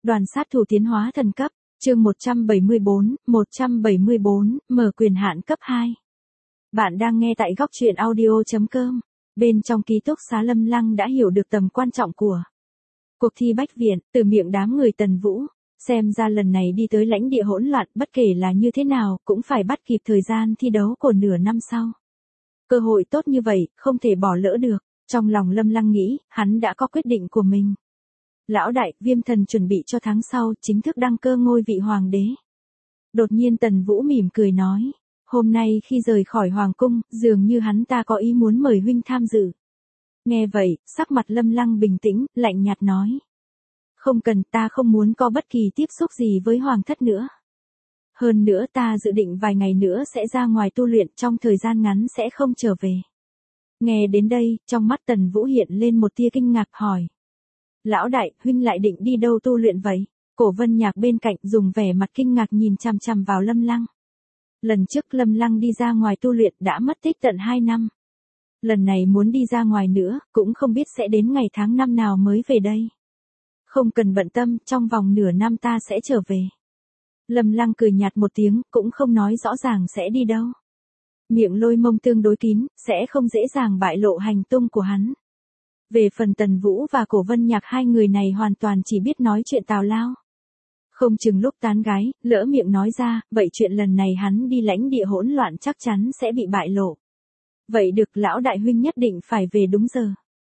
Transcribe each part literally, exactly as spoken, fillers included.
Đoàn sát thủ tiến hóa thần cấp, chương một trăm bảy mươi bốn, một trăm bảy mươi bốn, mở quyền hạn cấp hai. Bạn đang nghe tại góc truyện audio chấm com. Bên trong ký túc xá Lâm Lăng đã hiểu được tầm quan trọng của cuộc thi Bách Viện, từ miệng đám người Tần Vũ. Xem ra lần này đi tới lãnh địa hỗn loạn, bất kể là như thế nào, cũng phải bắt kịp thời gian thi đấu của nửa năm sau. Cơ hội tốt như vậy, không thể bỏ lỡ được. Trong lòng Lâm Lăng nghĩ, hắn đã có quyết định của mình. Lão đại, Viêm Thần chuẩn bị cho tháng sau, chính thức đăng cơ ngôi vị hoàng đế. Đột nhiên Tần Vũ mỉm cười nói, hôm nay khi rời khỏi hoàng cung, dường như hắn ta có ý muốn mời huynh tham dự. Nghe vậy, sắc mặt Lâm Lăng bình tĩnh, lạnh nhạt nói. Không cần, ta không muốn có bất kỳ tiếp xúc gì với hoàng thất nữa. Hơn nữa ta dự định vài ngày nữa sẽ ra ngoài tu luyện, trong thời gian ngắn sẽ không trở về. Nghe đến đây, trong mắt Tần Vũ hiện lên một tia kinh ngạc hỏi. Lão đại, huynh lại định đi đâu tu luyện vậy? Cổ Vân Nhạc bên cạnh dùng vẻ mặt kinh ngạc nhìn chằm chằm vào Lâm Lăng. Lần trước Lâm Lăng đi ra ngoài tu luyện đã mất tích tận hai năm. Lần này muốn đi ra ngoài nữa, cũng không biết sẽ đến ngày tháng năm nào mới về đây. Không cần bận tâm, trong vòng nửa năm ta sẽ trở về. Lâm Lăng cười nhạt một tiếng, cũng không nói rõ ràng sẽ đi đâu. Miệng Lôi Mông tương đối kín, sẽ không dễ dàng bại lộ hành tung của hắn. Về phần Tần Vũ và Cổ Vân Nhạc, hai người này hoàn toàn chỉ biết nói chuyện tào lao. Không chừng lúc tán gái, lỡ miệng nói ra, vậy chuyện lần này hắn đi lãnh địa hỗn loạn chắc chắn sẽ bị bại lộ. Vậy được, lão đại huynh nhất định phải về đúng giờ.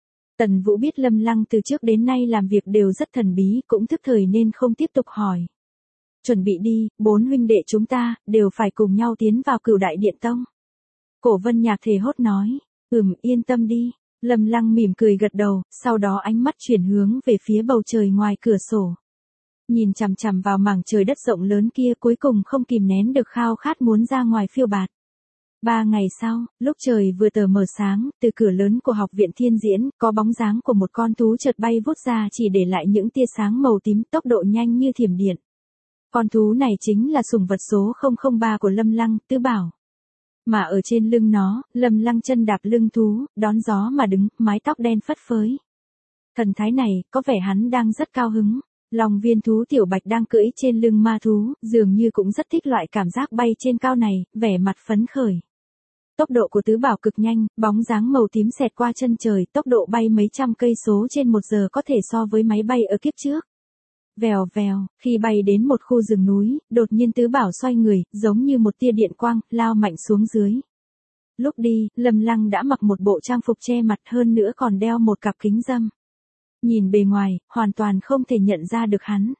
Tần Vũ biết Lâm Lăng từ trước đến nay làm việc đều rất thần bí, cũng thức thời nên không tiếp tục hỏi. Chuẩn bị đi, bốn huynh đệ chúng ta, đều phải cùng nhau tiến vào Cửu Đại Điện Tông. Cổ Vân Nhạc thề hốt nói, ừm, yên tâm đi. Lâm Lăng mỉm cười gật đầu, sau đó ánh mắt chuyển hướng về phía bầu trời ngoài cửa sổ. Nhìn chằm chằm vào mảng trời đất rộng lớn kia, cuối cùng không kìm nén được khao khát muốn ra ngoài phiêu bạt. Ba ngày sau, lúc trời vừa tờ mờ sáng, từ cửa lớn của học viện Thiên Diễn, có bóng dáng của một con thú chợt bay vút ra, chỉ để lại những tia sáng màu tím, tốc độ nhanh như thiểm điện. Con thú này chính là sủng vật số không không ba của Lâm Lăng, Tứ Bảo. Mà ở trên lưng nó, Lâm Lăng chân đạp lưng thú, đón gió mà đứng, mái tóc đen phất phới. Thần thái này, có vẻ hắn đang rất cao hứng. Long viên thú Tiểu Bạch đang cưỡi trên lưng ma thú, dường như cũng rất thích loại cảm giác bay trên cao này, vẻ mặt phấn khởi. Tốc độ của Tứ Bảo cực nhanh, bóng dáng màu tím xẹt qua chân trời, tốc độ bay mấy trăm cây số trên một giờ có thể so với máy bay ở kiếp trước. Vèo vèo, khi bay đến một khu rừng núi, đột nhiên Tứ Bảo xoay người, giống như một tia điện quang, lao mạnh xuống dưới. Lúc đi, Lâm Lăng đã mặc một bộ trang phục che mặt, hơn nữa còn đeo một cặp kính râm. Nhìn bề ngoài, hoàn toàn không thể nhận ra được hắn.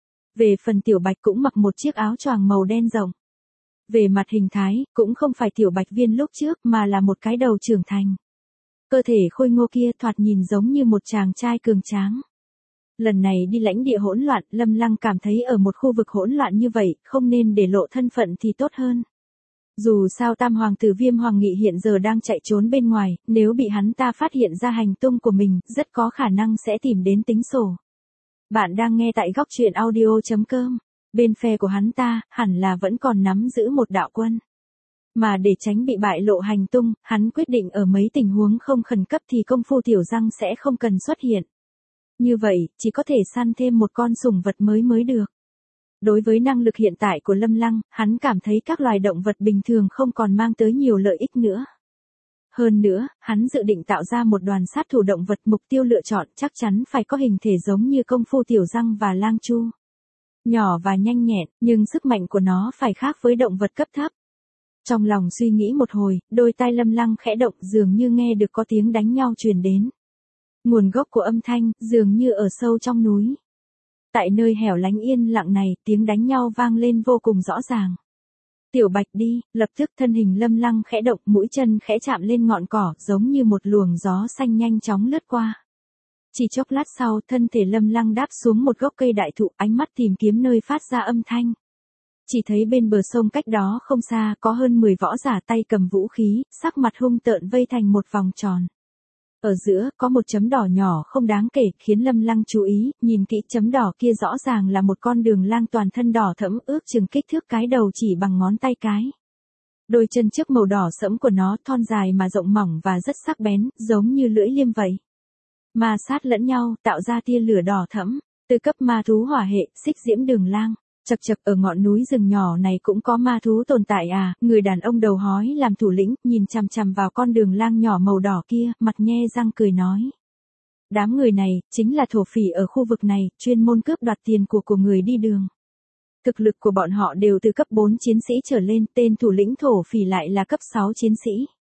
Về phần Tiểu Bạch cũng mặc một chiếc áo choàng màu đen rộng. Về mặt hình thái, cũng không phải Tiểu Bạch Viên lúc trước mà là một cái đầu trưởng thành. Cơ thể khôi ngô kia thoạt nhìn giống như một chàng trai cường tráng. Lần này đi lãnh địa hỗn loạn, Lâm Lăng cảm thấy ở một khu vực hỗn loạn như vậy, không nên để lộ thân phận thì tốt hơn. Dù sao Tam Hoàng tử Viêm Hoàng Nghị hiện giờ đang chạy trốn bên ngoài, nếu bị hắn ta phát hiện ra hành tung của mình, rất có khả năng sẽ tìm đến tính sổ. Bạn đang nghe tại góc truyện audio chấm com. Bên phe của hắn ta, hẳn là vẫn còn nắm giữ một đạo quân. Mà để tránh bị bại lộ hành tung, hắn quyết định ở mấy tình huống không khẩn cấp thì công phu tiểu răng sẽ không cần xuất hiện. Như vậy, chỉ có thể săn thêm một con sủng vật mới mới được. Đối với năng lực hiện tại của Lâm Lăng, hắn cảm thấy các loài động vật bình thường không còn mang tới nhiều lợi ích nữa. Hơn nữa, hắn dự định tạo ra một đoàn sát thủ động vật, mục tiêu lựa chọn chắc chắn phải có hình thể giống như công phu tiểu răng và lang chu. Nhỏ và nhanh nhẹn, nhưng sức mạnh của nó phải khác với động vật cấp thấp. Trong lòng suy nghĩ một hồi, đôi tai Lâm Lăng khẽ động, dường như nghe được có tiếng đánh nhau truyền đến. Nguồn gốc của âm thanh, dường như ở sâu trong núi. Tại nơi hẻo lánh yên lặng này, tiếng đánh nhau vang lên vô cùng rõ ràng. Tiểu Bạch đi, lập tức thân hình Lâm Lăng khẽ động, mũi chân khẽ chạm lên ngọn cỏ, giống như một luồng gió xanh nhanh chóng lướt qua. Chỉ chốc lát sau, thân thể Lâm Lăng đáp xuống một gốc cây đại thụ, ánh mắt tìm kiếm nơi phát ra âm thanh. Chỉ thấy bên bờ sông cách đó không xa, có hơn mười võ giả tay cầm vũ khí, sắc mặt hung tợn vây thành một vòng tròn. Ở giữa, có một chấm đỏ nhỏ không đáng kể, khiến Lâm Lăng chú ý, nhìn kỹ chấm đỏ kia rõ ràng là một con đường lang toàn thân đỏ thẫm, ước chừng kích thước cái đầu chỉ bằng ngón tay cái. Đôi chân trước màu đỏ sẫm của nó thon dài mà rộng mỏng và rất sắc bén, giống như lưỡi liêm vậy. Ma sát lẫn nhau, tạo ra tia lửa đỏ thẫm. Từ cấp ma thú hỏa hệ, xích diễm đường lang. Chậc chậc, ở ngọn núi rừng nhỏ này cũng có ma thú tồn tại à? Người đàn ông đầu hói làm thủ lĩnh, nhìn chằm chằm vào con đường lang nhỏ màu đỏ kia, mặt nhe răng cười nói. Đám người này, chính là thổ phỉ ở khu vực này, chuyên môn cướp đoạt tiền của của người đi đường. Thực lực của bọn họ đều từ cấp bốn chiến sĩ trở lên, tên thủ lĩnh thổ phỉ lại là cấp sáu chiến sĩ.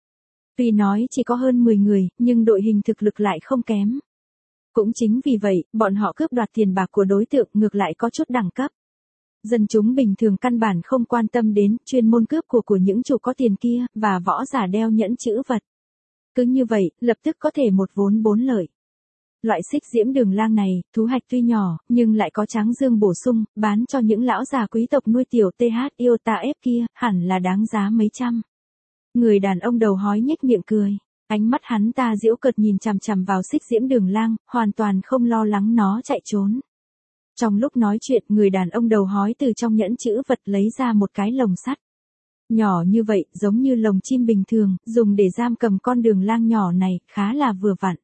Tuy nói chỉ có hơn mười người, nhưng đội hình thực lực lại không kém. Cũng chính vì vậy, bọn họ cướp đoạt tiền bạc của đối tượng ngược lại có chút đẳng cấp. Dân chúng bình thường căn bản không quan tâm đến, chuyên môn cướp của của những chủ có tiền kia, và võ giả đeo nhẫn chữ vật. Cứ như vậy, lập tức có thể một vốn bốn lợi. Loại xích diễm đường lang này, thú hạch tuy nhỏ, nhưng lại có tráng dương bổ sung, bán cho những lão già quý tộc nuôi tiểu th iota ép kia, hẳn là đáng giá mấy trăm. Người đàn ông đầu hói nhếch miệng cười. Ánh mắt hắn ta giễu cợt nhìn chằm chằm vào xích diễm đường lang, hoàn toàn không lo lắng nó chạy trốn. Trong lúc nói chuyện, người đàn ông đầu hói từ trong nhẫn chữ vật lấy ra một cái lồng sắt. Nhỏ như vậy, giống như lồng chim bình thường, dùng để giam cầm con đường lang nhỏ này, khá là vừa vặn.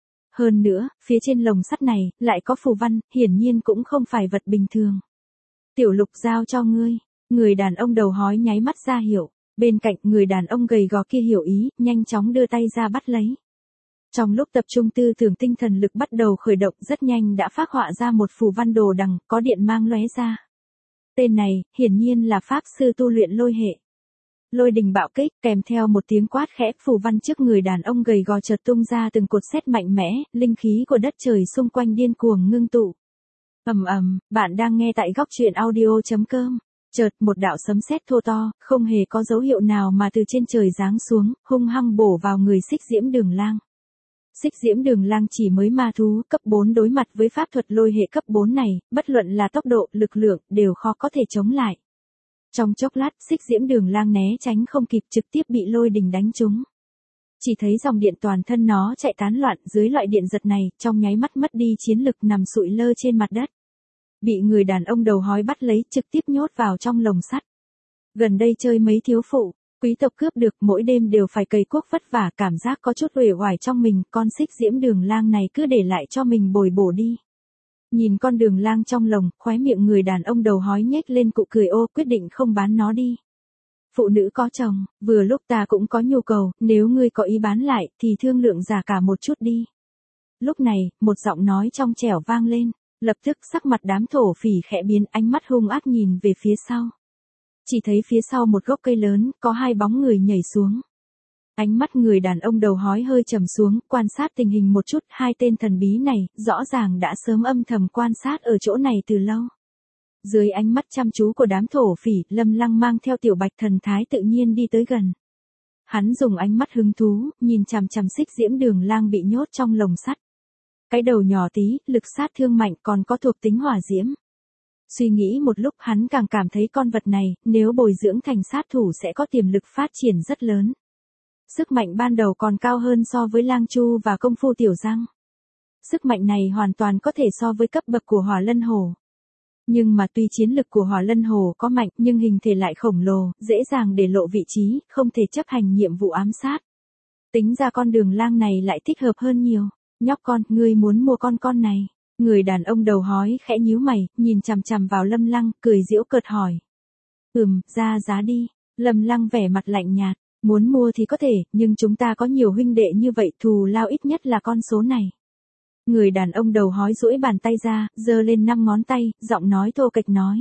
Hơn nữa, phía trên lồng sắt này, lại có phù văn, hiển nhiên cũng không phải vật bình thường. Tiểu Lục giao cho ngươi. Người đàn ông đầu hói nháy mắt ra hiệu. Bên cạnh người đàn ông gầy gò kia hiểu ý, nhanh chóng đưa tay ra bắt lấy. Trong lúc tập trung tư tưởng tinh thần lực bắt đầu khởi động, rất nhanh đã phác họa ra một phù văn đồ đằng, có điện mang lóe ra. Tên này, hiển nhiên là pháp sư tu luyện lôi hệ. Lôi đình bạo kích, kèm theo một tiếng quát khẽ, phù văn trước người đàn ông gầy gò chợt tung ra từng cột sét mạnh mẽ, linh khí của đất trời xung quanh điên cuồng ngưng tụ. Ầm ầm, bạn đang nghe tại góc truyện audio chấm com. Chợt, một đạo sấm sét thô to, không hề có dấu hiệu nào mà từ trên trời giáng xuống, hung hăng bổ vào người xích diễm đường lang. Xích diễm đường lang chỉ mới ma thú cấp bốn đối mặt với pháp thuật lôi hệ cấp bốn này, bất luận là tốc độ, lực lượng, đều khó có thể chống lại. Trong chốc lát, xích diễm đường lang né tránh không kịp, trực tiếp bị lôi đình đánh trúng. Chỉ thấy dòng điện toàn thân nó chạy tán loạn, dưới loại điện giật này, trong nháy mắt mất đi chiến lực, nằm sụi lơ trên mặt đất. Bị người đàn ông đầu hói bắt lấy, trực tiếp nhốt vào trong lồng sắt. Gần đây chơi mấy thiếu phụ, quý tộc cướp được, mỗi đêm đều phải cày cuốc vất vả, cảm giác có chút uể oải trong mình, con xích diễm đường lang này cứ để lại cho mình bồi bổ đi. Nhìn con đường lang trong lồng, khóe miệng người đàn ông đầu hói nhếch lên cụ cười ô, quyết định không bán nó đi. Phụ nữ có chồng, vừa lúc ta cũng có nhu cầu, nếu ngươi có ý bán lại, thì thương lượng giá cả một chút đi. Lúc này, một giọng nói trong trẻo vang lên, lập tức sắc mặt đám thổ phỉ khẽ biến, ánh mắt hung ác nhìn về phía sau. Chỉ thấy phía sau một gốc cây lớn, có hai bóng người nhảy xuống. Ánh mắt người đàn ông đầu hói hơi trầm xuống, quan sát tình hình một chút, hai tên thần bí này, rõ ràng đã sớm âm thầm quan sát ở chỗ này từ lâu. Dưới ánh mắt chăm chú của đám thổ phỉ, Lâm Lăng mang theo tiểu bạch thần thái tự nhiên đi tới gần. Hắn dùng ánh mắt hứng thú, nhìn chằm chằm xích diễm đường lang bị nhốt trong lồng sắt. Cái đầu nhỏ tí, lực sát thương mạnh, còn có thuộc tính hỏa diễm. Suy nghĩ một lúc, hắn càng cảm thấy con vật này, nếu bồi dưỡng thành sát thủ sẽ có tiềm lực phát triển rất lớn. Sức mạnh ban đầu còn cao hơn so với Lang Chu và công phu tiểu giang. Sức mạnh này hoàn toàn có thể so với cấp bậc của Hỏa Lân Hổ. Nhưng mà tuy chiến lực của Hỏa Lân Hổ có mạnh, nhưng hình thể lại khổng lồ, dễ dàng để lộ vị trí, không thể chấp hành nhiệm vụ ám sát. Tính ra con đường lang này lại thích hợp hơn nhiều. Nhóc con, ngươi muốn mua con con này? Người đàn ông đầu hói khẽ nhíu mày, nhìn chằm chằm vào Lâm Lăng, cười giễu cợt hỏi. Ừm, ra giá đi. Lâm Lăng vẻ mặt lạnh nhạt, muốn mua thì có thể, nhưng chúng ta có nhiều huynh đệ như vậy, thù lao ít nhất là con số này. Người đàn ông đầu hói duỗi bàn tay ra, giơ lên năm ngón tay, giọng nói thô kệch nói.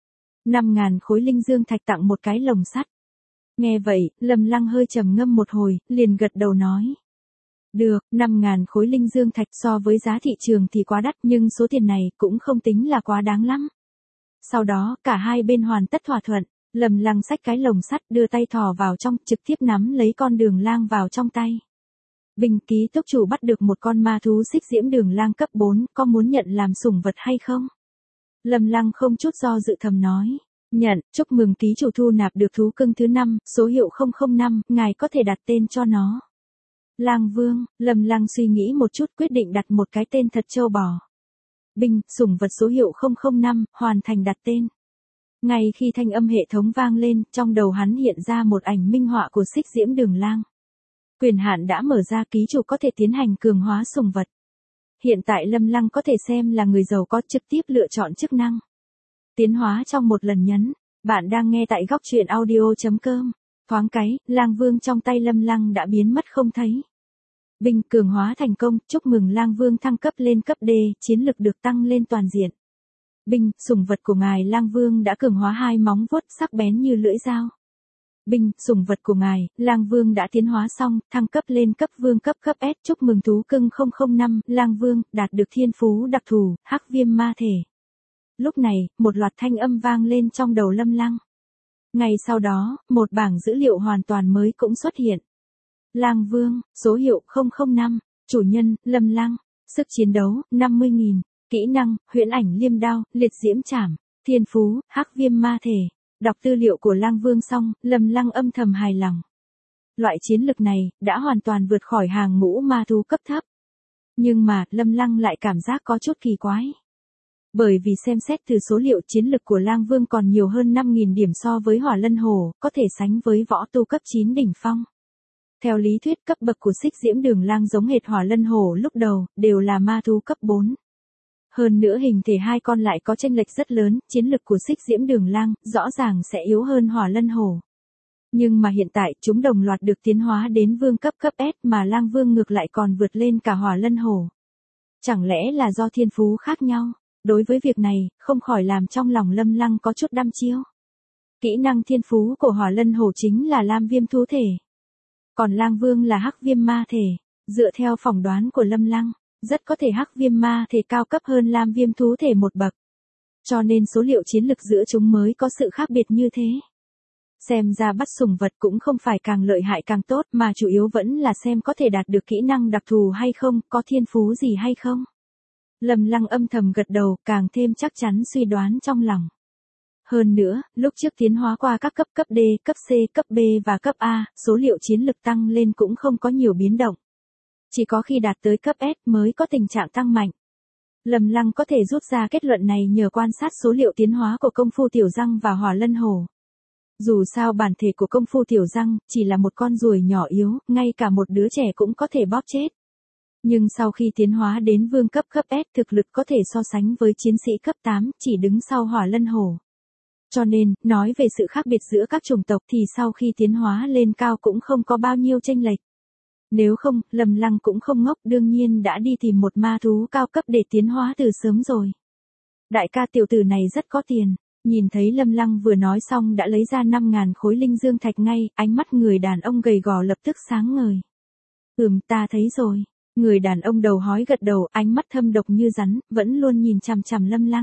Năm ngàn khối linh dương thạch tặng một cái lồng sắt. Nghe vậy, Lâm Lăng hơi trầm ngâm một hồi, liền gật đầu nói. Được, năm ngàn khối linh dương thạch so với giá thị trường thì quá đắt, nhưng số tiền này cũng không tính là quá đáng lắm. Sau đó, cả hai bên hoàn tất thỏa thuận, Lâm Lăng xách cái lồng sắt, đưa tay thò vào trong, trực tiếp nắm lấy con đường lang vào trong tay. Bình ký túc chủ bắt được một con ma thú xích diễm đường lang cấp bốn, có muốn nhận làm sủng vật hay không? Lâm Lăng không chút do dự thầm nói. Nhận, chúc mừng ký chủ thu nạp được thú cưng thứ năm, số hiệu không không năm, ngài có thể đặt tên cho nó. Lang Vương, Lâm Lăng suy nghĩ một chút, quyết định đặt một cái tên thật trâu bò. Binh, sủng vật số hiệu không không năm, hoàn thành đặt tên. Ngay khi thanh âm hệ thống vang lên, trong đầu hắn hiện ra một ảnh minh họa của xích diễm đường lang. Quyền hạn đã mở ra, ký chủ có thể tiến hành cường hóa sủng vật. hiện tại Lâm Lăng có thể xem là người giàu có trực tiếp lựa chọn chức năng. Tiến hóa trong một lần nhấn. Bạn đang nghe tại góc truyện audio.com. Thoáng cái, Lang Vương trong tay Lâm Lăng đã biến mất không thấy. Binh cường hóa thành công, chúc mừng Lang Vương thăng cấp lên cấp D, chiến lực được tăng lên toàn diện. Binh, sủng vật của ngài Lang Vương đã cường hóa hai móng vuốt sắc bén như lưỡi dao. Binh, sủng vật của ngài, Lang Vương đã tiến hóa xong, thăng cấp lên cấp vương cấp cấp S, chúc mừng thú cưng không không năm, Lang Vương, đạt được thiên phú đặc thù, hắc viêm ma thể. Lúc này, một loạt thanh âm vang lên trong đầu Lâm Lăng. Ngay sau đó, một bảng dữ liệu hoàn toàn mới cũng xuất hiện. Lang Vương, số hiệu không không năm, chủ nhân, Lâm Lăng, sức chiến đấu, năm mươi nghìn, kỹ năng, huyễn ảnh liêm đao, liệt diễm trảm, thiên phú, hắc viêm ma thể. Đọc tư liệu của Lang Vương xong, Lâm Lăng âm thầm hài lòng. Loại chiến lực này, đã hoàn toàn vượt khỏi hàng ngũ ma thú cấp thấp. Nhưng mà, Lâm Lăng lại cảm giác có chút kỳ quái. Bởi vì xem xét từ số liệu chiến lực của Lang Vương còn nhiều hơn năm nghìn điểm so với Hỏa Lân Hổ, có thể sánh với võ tu cấp chín đỉnh phong. Theo lý thuyết cấp bậc của Xích Diễm Đường Lang giống hệt Hỏa Lân Hổ lúc đầu, đều là ma thú cấp bốn. Hơn nữa hình thể hai con lại có chênh lệch rất lớn, chiến lực của Xích Diễm Đường Lang rõ ràng sẽ yếu hơn Hỏa Lân Hổ. Nhưng mà hiện tại chúng đồng loạt được tiến hóa đến vương cấp cấp S mà Lang Vương ngược lại còn vượt lên cả Hỏa Lân Hổ. Chẳng lẽ là do thiên phú khác nhau? Đối với việc này, không khỏi làm trong lòng Lâm Lăng có chút đăm chiêu. Kỹ năng thiên phú của Hỏa Lân Hổ chính là Lam Viêm thú thể. Còn Lang Vương là hắc viêm ma thể. Dựa theo phỏng đoán của Lâm Lăng, rất có thể hắc viêm ma thể cao cấp hơn Lam Viêm thú thể một bậc. Cho nên số liệu chiến lực giữa chúng mới có sự khác biệt như thế. Xem ra bắt sủng vật cũng không phải càng lợi hại càng tốt mà chủ yếu vẫn là xem có thể đạt được kỹ năng đặc thù hay không, có thiên phú gì hay không. Lâm Lăng âm thầm gật đầu, càng thêm chắc chắn suy đoán trong lòng. Hơn nữa, lúc trước tiến hóa qua các cấp cấp D, cấp C, cấp B và cấp A, số liệu chiến lực tăng lên cũng không có nhiều biến động. Chỉ có khi đạt tới cấp S mới có tình trạng tăng mạnh. Lâm Lăng có thể rút ra kết luận này nhờ quan sát số liệu tiến hóa của công phu tiểu răng và Hỏa Lân Hổ. Dù sao bản thể của công phu tiểu răng chỉ là một con ruồi nhỏ yếu, ngay cả một đứa trẻ cũng có thể bóp chết. Nhưng sau khi tiến hóa đến vương cấp cấp S thực lực có thể so sánh với chiến sĩ cấp tám, chỉ đứng sau Hỏa Lân Hổ. Cho nên, nói về sự khác biệt giữa các chủng tộc thì sau khi tiến hóa lên cao cũng không có bao nhiêu chênh lệch. Nếu không, Lâm Lăng cũng không ngốc, đương nhiên đã đi tìm một ma thú cao cấp để tiến hóa từ sớm rồi. Đại ca tiểu tử này rất có tiền. Nhìn thấy Lâm Lăng vừa nói xong đã lấy ra năm ngàn khối linh dương thạch ngay, ánh mắt người đàn ông gầy gò lập tức sáng ngời. Ừm, ta thấy rồi. Người đàn ông đầu hói gật đầu, ánh mắt thâm độc như rắn, vẫn luôn nhìn chằm chằm Lâm Lăng.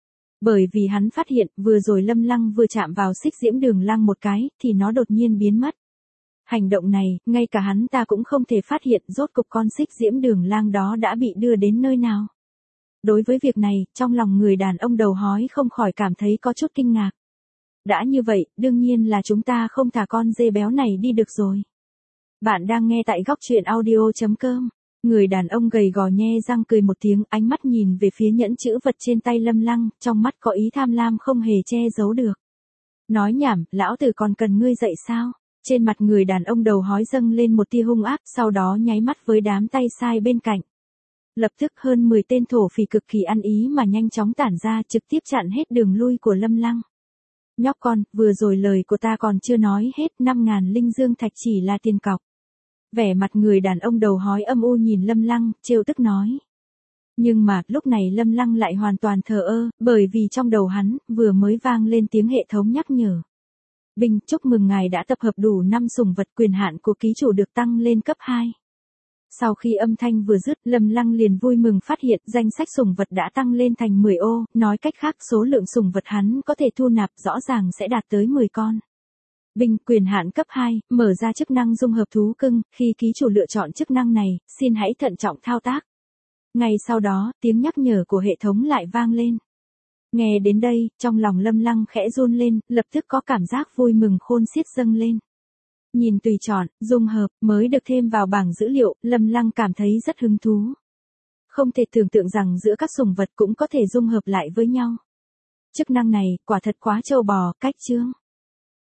Bởi vì hắn phát hiện, vừa rồi Lâm Lăng vừa chạm vào Xích Diễm Đường Lang một cái, thì nó đột nhiên biến mất. Hành động này, ngay cả hắn ta cũng không thể phát hiện rốt cục con Xích Diễm Đường Lang đó đã bị đưa đến nơi nào. Đối với việc này, trong lòng người đàn ông đầu hói không khỏi cảm thấy có chút kinh ngạc. Đã như vậy, đương nhiên là chúng ta không thả con dê béo này đi được rồi. Bạn đang nghe tại góc truyện audio.com. Người đàn ông gầy gò nhe răng cười một tiếng, ánh mắt nhìn về phía nhẫn chữ vật trên tay Lâm Lăng, trong mắt có ý tham lam không hề che giấu được. Nói nhảm, lão tử còn cần ngươi dạy sao? Trên mặt người đàn ông đầu hói dâng lên một tia hung ác, sau đó nháy mắt với đám tay sai bên cạnh. Lập tức hơn mười tên thổ phỉ cực kỳ ăn ý mà nhanh chóng tản ra, trực tiếp chặn hết đường lui của Lâm Lăng. Nhóc con, vừa rồi lời của ta còn chưa nói hết, năm ngàn linh dương thạch chỉ là tiền cọc. Vẻ mặt người đàn ông đầu hói âm u nhìn Lâm Lăng, trêu tức nói. Nhưng mà, lúc này Lâm Lăng lại hoàn toàn thờ ơ, bởi vì trong đầu hắn, vừa mới vang lên tiếng hệ thống nhắc nhở. Binh, chúc mừng ngài đã tập hợp đủ năm sủng vật, quyền hạn của ký chủ được tăng lên cấp hai. Sau khi âm thanh vừa dứt, Lâm Lăng liền vui mừng phát hiện danh sách sủng vật đã tăng lên thành mười ô, nói cách khác số lượng sủng vật hắn có thể thu nạp rõ ràng sẽ đạt tới mười con. Binh, quyền hạn cấp hai, mở ra chức năng dung hợp thú cưng, khi ký chủ lựa chọn chức năng này, xin hãy thận trọng thao tác. Ngay sau đó, tiếng nhắc nhở của hệ thống lại vang lên. Nghe đến đây, trong lòng Lâm Lăng khẽ run lên, lập tức có cảm giác vui mừng khôn xiết dâng lên. Nhìn tùy chọn, dung hợp, mới được thêm vào bảng dữ liệu, Lâm Lăng cảm thấy rất hứng thú. Không thể tưởng tượng rằng giữa các sủng vật cũng có thể dung hợp lại với nhau. Chức năng này, quả thật quá trâu bò, cách chương.